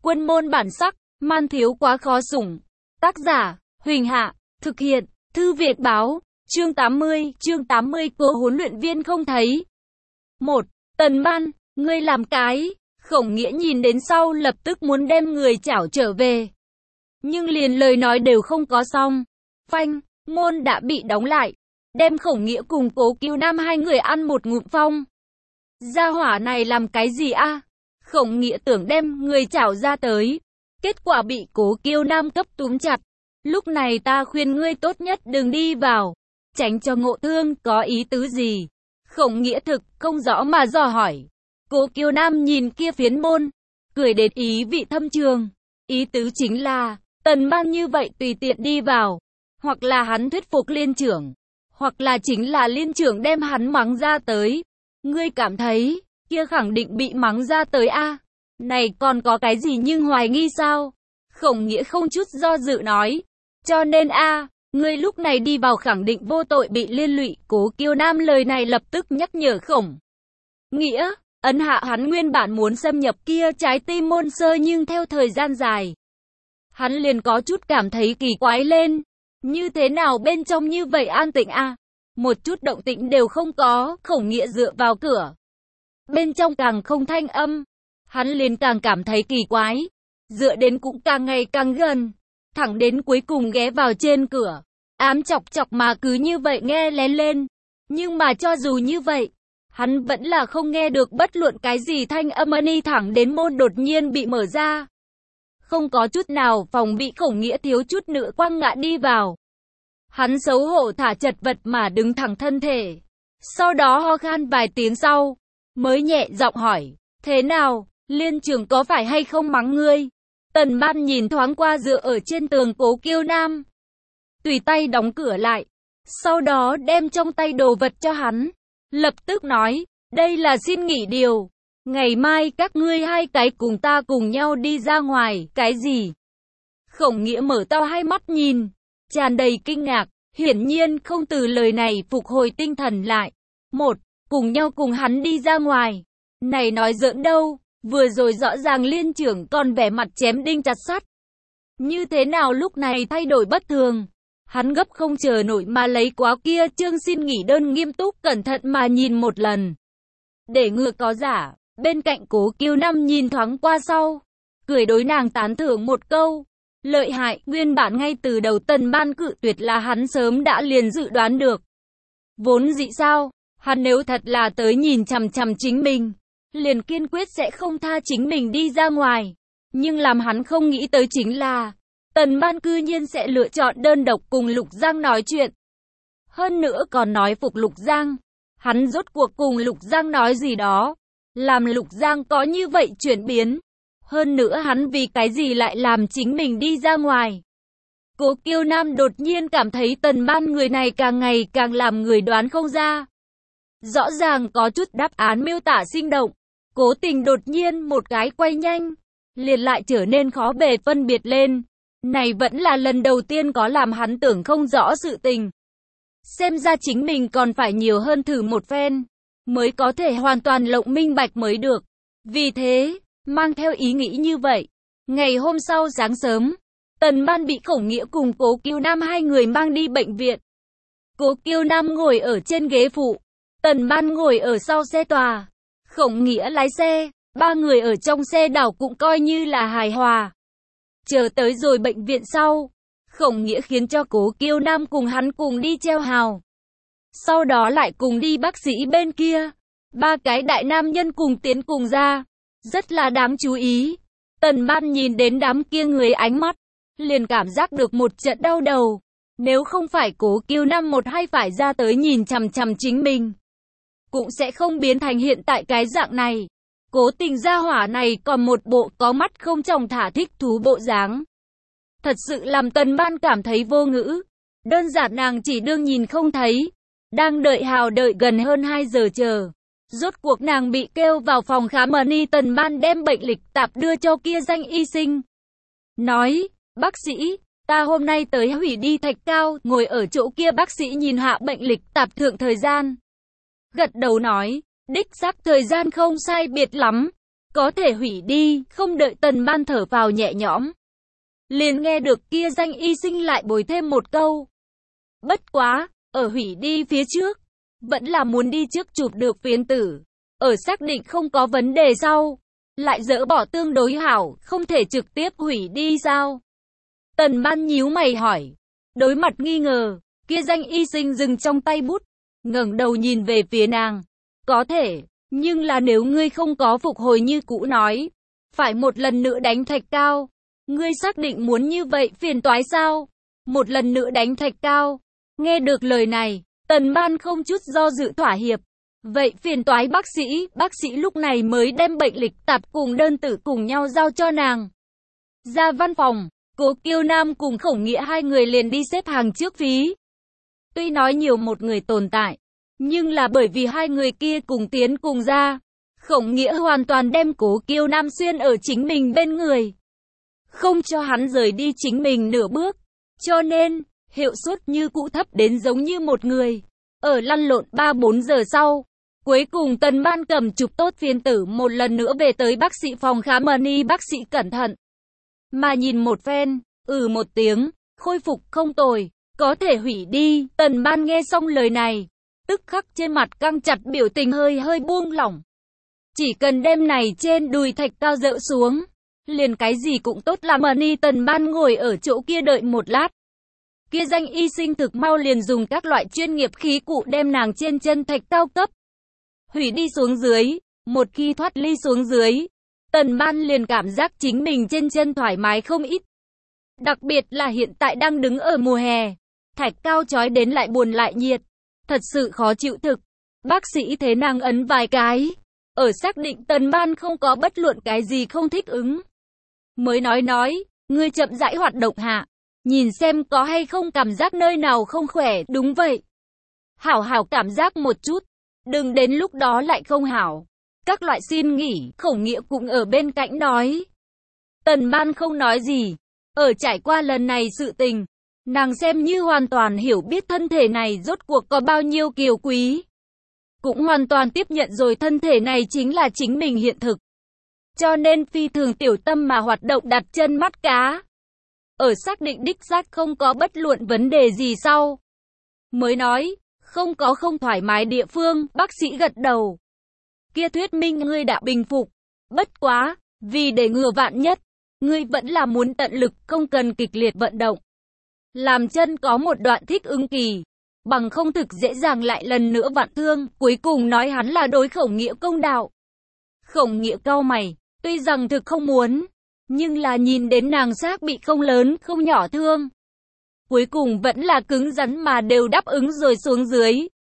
Quân môn bản sắc, man thiếu quá khó sủng. Tác giả, Huỳnh Hạ, thực hiện, Thư Việt Báo, chương 80, cô huấn luyện viên không thấy. 1. Tần Ban, ngươi làm cái. Khổng Nghĩa nhìn đến sau lập tức muốn đem người chảo trở về. Nhưng liền lời nói đều không có xong. Phanh, môn đã bị đóng lại. Đem Khổng Nghĩa cùng Cố Kiêu Nam hai người ăn một ngụm phong. Gia hỏa này làm cái gì a? Khổng Nghĩa tưởng đem người chảo ra tới. Kết quả bị Cố Kiêu Nam cấp túm chặt. Lúc này ta khuyên ngươi tốt nhất đừng đi vào. Tránh cho ngộ thương, có ý tứ gì? Khổng Nghĩa thực không rõ mà dò hỏi. Cố Kiêu Nam nhìn kia phiến môn, cười đến ý vị thâm trường. Ý tứ chính là, Tần Ban như vậy tùy tiện đi vào. Hoặc là hắn thuyết phục liên trưởng. Hoặc là chính là liên trưởng đem hắn mắng ra tới. Ngươi cảm thấy, kia khẳng định bị mắng ra tới a. Này còn có cái gì nhưng hoài nghi sao? Khổng Nghĩa không chút do dự nói. Cho nên ngươi lúc này đi vào khẳng định vô tội bị liên lụy. Cố Kiêu Nam lời này lập tức nhắc nhở Khổng Nghĩa, ấn hạ hắn nguyên bản muốn xâm nhập kia trái tim môn sơ, nhưng theo thời gian dài, hắn liền có chút cảm thấy kỳ quái lên. Như thế nào bên trong như vậy an tĩnh một chút động tĩnh đều không có. Khổng Nghĩa dựa vào cửa, bên trong càng không thanh âm, hắn liền càng cảm thấy kỳ quái. Dựa đến cũng càng ngày càng gần, thẳng đến cuối cùng ghé vào trên cửa, ám chọc chọc mà cứ như vậy nghe lén lên. Nhưng mà cho dù như vậy, hắn vẫn là không nghe được bất luận cái gì thanh âm. Thẳng đến môn đột nhiên bị mở ra, không có chút nào phòng bị, Khổng Nghĩa thiếu chút nữa quăng ngã đi vào. Hắn xấu hổ thả chật vật mà đứng thẳng thân thể, sau đó ho khan vài tiếng sau, mới nhẹ giọng hỏi, thế nào, liên trưởng có phải hay không mắng ngươi? Tần Ban nhìn thoáng qua dựa ở trên tường Cố Kiêu Nam, tùy tay đóng cửa lại, sau đó đem trong tay đồ vật cho hắn, lập tức nói, đây là xin nghỉ điều, ngày mai các ngươi hai cái cùng ta cùng nhau đi ra ngoài. Cái gì? Khổng Nghĩa mở to hai mắt nhìn, tràn đầy kinh ngạc, hiển nhiên không từ lời này phục hồi tinh thần lại. Cùng nhau cùng hắn đi ra ngoài. Này nói giỡn đâu, vừa rồi rõ ràng liên trưởng còn vẻ mặt chém đinh chặt sắt. Như thế nào lúc này thay đổi bất thường? Hắn gấp không chờ nổi mà lấy quá kia chương xin nghỉ đơn, nghiêm túc cẩn thận mà nhìn một lần. Để ngừa có giả, bên cạnh Cố Kiêu Nam nhìn thoáng qua sau, cười đối nàng tán thưởng một câu. Lợi hại, nguyên bản ngay từ đầu Tần Ban cự tuyệt là hắn sớm đã liền dự đoán được. Vốn dĩ sao, hắn nếu thật là tới nhìn chằm chằm chính mình, liền kiên quyết sẽ không tha chính mình đi ra ngoài. Nhưng làm hắn không nghĩ tới chính là, Tần Ban cư nhiên sẽ lựa chọn đơn độc cùng Lục Giang nói chuyện. Hơn nữa còn nói phục Lục Giang. Hắn rốt cuộc cùng Lục Giang nói gì đó, làm Lục Giang có như vậy chuyển biến. Hơn nữa hắn vì cái gì lại làm chính mình đi ra ngoài? Cố Kiêu Nam đột nhiên cảm thấy Tần Ban người này càng ngày càng làm người đoán không ra. Rõ ràng có chút đáp án miêu tả sinh động, cố tình đột nhiên một cái quay nhanh, liền lại trở nên khó bề phân biệt lên. Này vẫn là lần đầu tiên có làm hắn tưởng không rõ sự tình. Xem ra chính mình còn phải nhiều hơn thử một phen, mới có thể hoàn toàn lộng minh bạch mới được. Vì thế, mang theo ý nghĩ như vậy, ngày hôm sau sáng sớm, Tần Ban bị Khổng Nghĩa cùng Cố Kiêu Nam hai người mang đi bệnh viện. Cố Kiêu Nam ngồi ở trên ghế phụ, Tần Ban ngồi ở sau xe tòa, Khổng Nghĩa lái xe, ba người ở trong xe đảo cũng coi như là hài hòa. Chờ tới rồi bệnh viện sau, Khổng Nghĩa khiến cho Cố Kiêu Nam cùng hắn cùng đi treo hào. Sau đó lại cùng đi bác sĩ bên kia, ba cái đại nam nhân cùng tiến cùng ra. Rất là đáng chú ý. Tần Ban nhìn đến đám kia người ánh mắt, liền cảm giác được một trận đau đầu. Nếu không phải Cố Kiêu Nam một hai phải ra tới nhìn chằm chằm chính mình, cũng sẽ không biến thành hiện tại cái dạng này. Cố tình gia hỏa này còn một bộ có mắt không tròng thả thích thú bộ dáng. Thật sự làm Tần Ban cảm thấy vô ngữ. Đơn giản nàng chỉ đương nhìn không thấy. Đang đợi hào đợi gần hơn 2 giờ chờ. Rốt cuộc nàng bị kêu vào phòng khám. Tần Ban đem bệnh lịch tạp đưa cho kia danh y sinh. Nói, bác sĩ, ta hôm nay tới hủy đi Thạch Cao. Ngồi ở chỗ kia bác sĩ nhìn hạ bệnh lịch tạp thượng thời gian. Gật đầu nói, đích xác thời gian không sai biệt lắm. có thể hủy đi, không đợi Tần Ban thở vào nhẹ nhõm. Liền nghe được kia danh y sinh lại bồi thêm một câu. Bất quá, ở hủy đi phía trước, vẫn là muốn đi trước chụp được phiến tử. Ở xác định không có vấn đề sau, lại dỡ bỏ tương đối hảo, không thể trực tiếp hủy đi sao? Tần Ban nhíu mày hỏi. Đối mặt nghi ngờ, kia danh y sinh dừng trong tay bút, ngẩng đầu nhìn về phía nàng. Có thể, nhưng là nếu ngươi không có phục hồi như cũ nói, phải một lần nữa đánh thạch cao. Ngươi xác định muốn như vậy phiền toái sao? Một lần nữa đánh thạch cao. Nghe được lời này, Tần Ban không chút do dự thỏa hiệp. Vậy phiền toái bác sĩ lúc này mới đem bệnh lịch tạp cùng đơn tử cùng nhau giao cho nàng. Ra văn phòng, Cố Kiêu Nam cùng Khổng Nghĩa hai người liền đi xếp hàng trước phí. Tuy nói nhiều một người tồn tại, nhưng là bởi vì hai người kia cùng tiến cùng ra, Khổng Nghĩa hoàn toàn đem Cố Kiêu Nam xuyên ở chính mình bên người, không cho hắn rời đi chính mình nửa bước. Cho nên, hiệu suất như cũ thấp đến giống như một người. Ở lăn lộn 3-4 giờ sau, cuối cùng Tần Ban cầm chụp tốt phiên tử một lần nữa về tới bác sĩ phòng khám Money. Bác sĩ cẩn thận mà nhìn một phen, một tiếng, khôi phục không tồi, có thể hủy đi. Tần Ban nghe xong lời này, tức khắc trên mặt căng chặt, biểu tình hơi buông lỏng. Chỉ cần đem này trên đùi thạch cao dỡ xuống, liền cái gì cũng tốt làm. Money. Tần Ban ngồi ở chỗ kia đợi một lát. Kia danh y sinh thực mau liền dùng các loại chuyên nghiệp khí cụ đem nàng trên chân thạch cao cấp hủy đi xuống dưới. Một khi thoát ly xuống dưới, Tần Ban liền cảm giác chính mình trên chân thoải mái không ít. Đặc biệt là hiện tại đang đứng ở mùa hè, thạch cao chói đến lại buồn lại nhiệt, thật sự khó chịu thực. Bác sĩ thế nàng ấn vài cái, ở xác định Tần Ban không có bất luận cái gì không thích ứng, mới nói, ngươi chậm rãi hoạt động hạ, nhìn xem có hay không cảm giác nơi nào không khỏe. Đúng vậy, hảo cảm giác một chút, đừng đến lúc đó lại không hảo. Các loại xin nghỉ. Khổng Nghĩa cũng ở bên cạnh nói. Tần Ban không nói gì. Ở trải qua lần này sự tình, nàng xem như hoàn toàn hiểu biết thân thể này rốt cuộc có bao nhiêu kiều quý. Cũng hoàn toàn tiếp nhận rồi thân thể này chính là chính mình hiện thực. Cho nên phi thường tiểu tâm mà hoạt động đặt chân mắt cá. Ở xác định đích xác không có bất luận vấn đề gì sau, mới nói, không có không thoải mái địa phương. Bác sĩ gật đầu. Kia thuyết minh ngươi đã bình phục. Bất quá, vì để ngừa vạn nhất, ngươi vẫn là muốn tận lực, không cần kịch liệt vận động. Làm chân có một đoạn thích ứng kỳ, bằng không thực dễ dàng lại lần nữa vặn thương. Cuối cùng nói hắn là đối Khổng Nghĩa công đạo. Khổng Nghĩa cau mày, tuy rằng thực không muốn, nhưng là nhìn đến nàng xác bị không lớn không nhỏ thương, cuối cùng vẫn là cứng rắn mà đều đáp ứng rồi xuống dưới.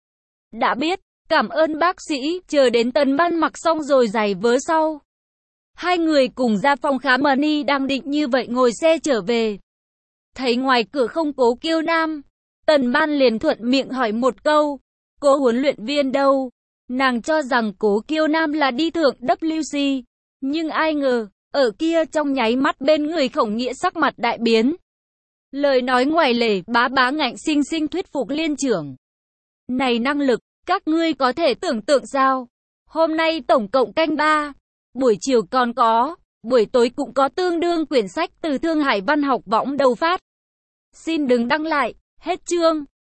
Đã biết, cảm ơn bác sĩ. Chờ đến Tần Ban mặc xong rồi giày vớ sau, hai người cùng ra phòng khám Money. Đang định như vậy ngồi xe trở về, thấy ngoài cửa không Cố Kiêu Nam, Tần Ban liền thuận miệng hỏi một câu, Cố huấn luyện viên đâu? Nàng cho rằng Cố Kiêu Nam là đi thượng WC, nhưng ai ngờ, ở kia trong nháy mắt bên người Khổng Nghĩa sắc mặt đại biến. Lời nói ngoài lề, bá ngạnh xinh xinh thuyết phục liên trưởng. Này năng lực, các ngươi có thể tưởng tượng sao? Hôm nay tổng cộng canh 3, buổi chiều còn có, buổi tối cũng có tương đương quyển sách từ Thương Hải Văn học võng đầu phát. Xin đừng đăng lại, hết chương.